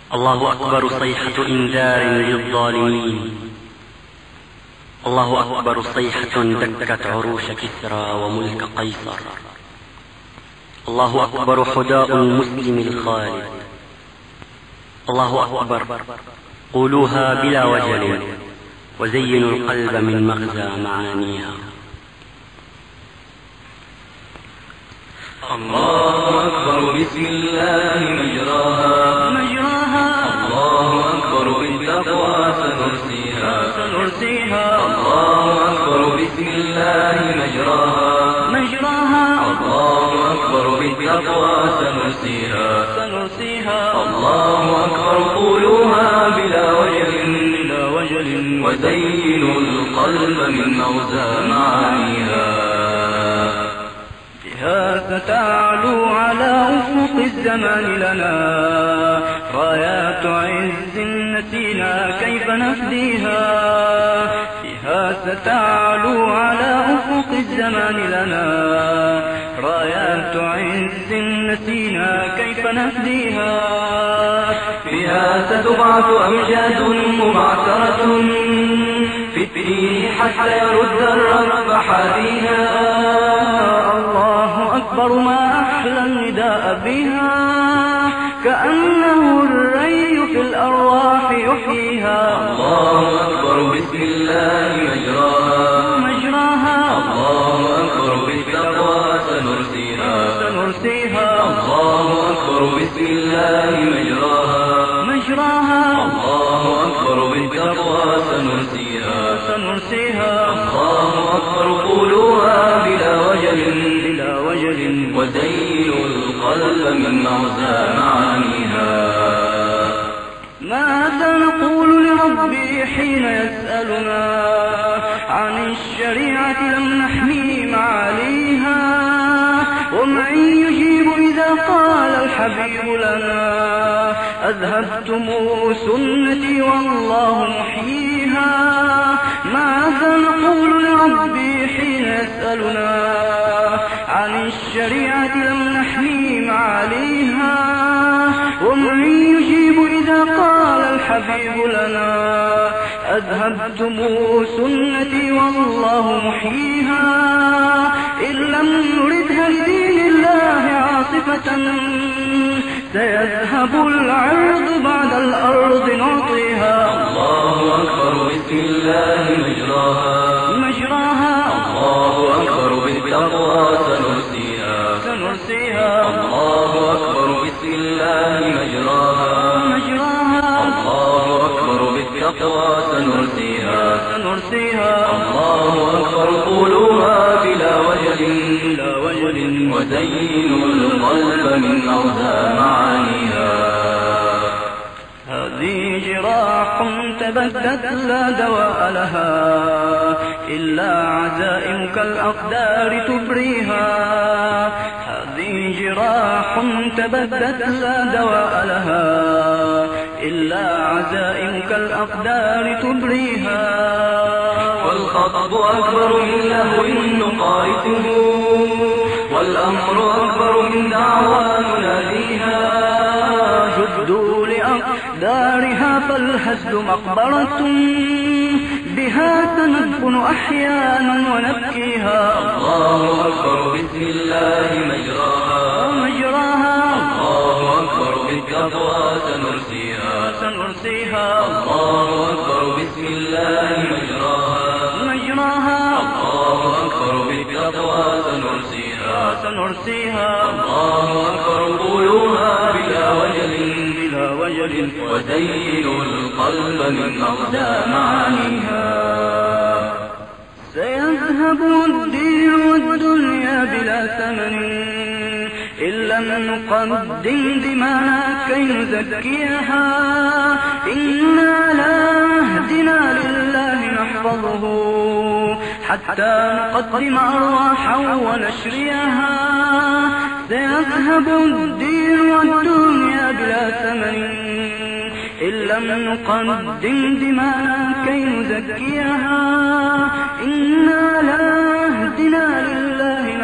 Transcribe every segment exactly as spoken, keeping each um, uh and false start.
الله أكبر صيحة إنذار للظالمين. الله أكبر صيحة دكت عروش كسرى وملك قيصر. الله أكبر حداء المسلم الخالد. الله أكبر قولوها بلا وجل وزينوا القلب من مغزى معانيها. الله أكبر بسم الله مجراها مجراها. الله أكبر بالتقوى سنرسيها سنرسيها. الله أكبر بسم الله مجراها مجراها. الله أكبر بالتقوى سنرسيها سنرسيها. الله أكبر قولوها بلا وجل بلا وجل وزينوا القلب من موزى معانيها. بها ستعلو على أفق الزمان لنا رايات عز نسينا كيف نفديها. بها ستعلو على أفق الزمان لنا رايات عز نسينا كيف نفديها. بها ستبعث أمجاد مبعثرة في الدين حتى يرد الرب حاديها. الله أكبر ما أحلى النداء بها كأنه الري في الأرواح يحييها. الله أكبر بسم الله مجراها مجراها. الله أكبر بالتقوى سنرسيها سنرسيها. الله أكبر بسم الله مجراها مجراها. الله أكبر بالتقوى سنرسيها سنرسيها. الله أكبر قولوها بلا وجل بلا وجل وزينوا القلب من موزى معانيها. ماذا نقول لربي حين يسألنا عن الشريعة لم نحمي معاليها. ومن يجيب إذا قال الحبيب لنا أذهبتم سنتي والله محييها. ماذا نقول لربي حين يسألنا عن الشريعة لم نحمي معاليها. ومن يجيب إذا قال الحبيب لنا أذهبتم سنتي والله محييها. إن لم نردها لدين الله عاصفة سيذهب العرض بعد الأرض نعطيها. الله أكبر بسم الله مجراها مجراها. الله أكبر بالتقوى سنرسيها سنرسيها. الله أكبر بسم الله مجراها مجراها. الله أكبر بالتقوى سنرسيها سنرسيها. الله أكبر قولوها بلا وجل بلا وجل وزينوا القلب من موزى معانيها. هذه جراح تبدت لا دواء لها إلا عزائمك الأقدار تبريها. هذه جراح تبدت لا دواء لها إلا عزائمك الأقدار تبريها. والخطب أكبر من لهو نقارته والأمر أكبر من دعوى مناديها. جدوا لأقدارها فالهزل مقبرة بها سندفن أحيانا ونبكيها. الله أكبر بسم الله مجراها مجراها. الله أكبر بالتقوى سنرسيها سنرسيها. الله أكبر بسم الله مجراها مجراها. الله أكبر بالتقوى سنرسيها سنرسيها. الله أكبر قولوها بلا وجل بلا وجل وزينوا القلب من مغزى معانيها. سيذهب الدين والدنيا بلا ثمن إن لم نقدم دماءنا كي نزكيها. إنا لا هدنا لله نحفظه حتى نقدم أرواحا ونشريها. سيذهب الدين والدنيا بلا ثمن إن لم نقدم دماءنا كي نزكيها. إنا لا هدنا لله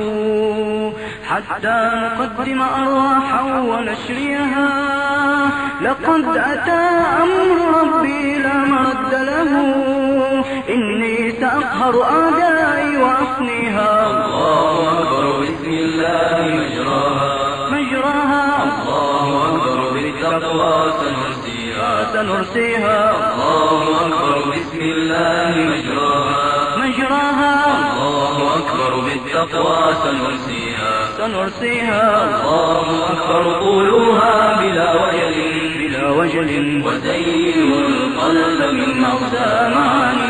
نحفظه حتى نقدم أرواحا ونشريها. لقد أتى أمر ربي لا مرد له إني سأقهر أعدائي وأفنيها الله أكبر بسم الله مجراها مجراها الله أكبر بالتقوى سنرسيها سنرسيها الله أكبر بسم الله مجراها مجراها الله أكبر بالتقوى سنرسيها سنرسيها الله أكبر قولوها بلا وجل بلا وجل وزينوا القلب من مغزى معاني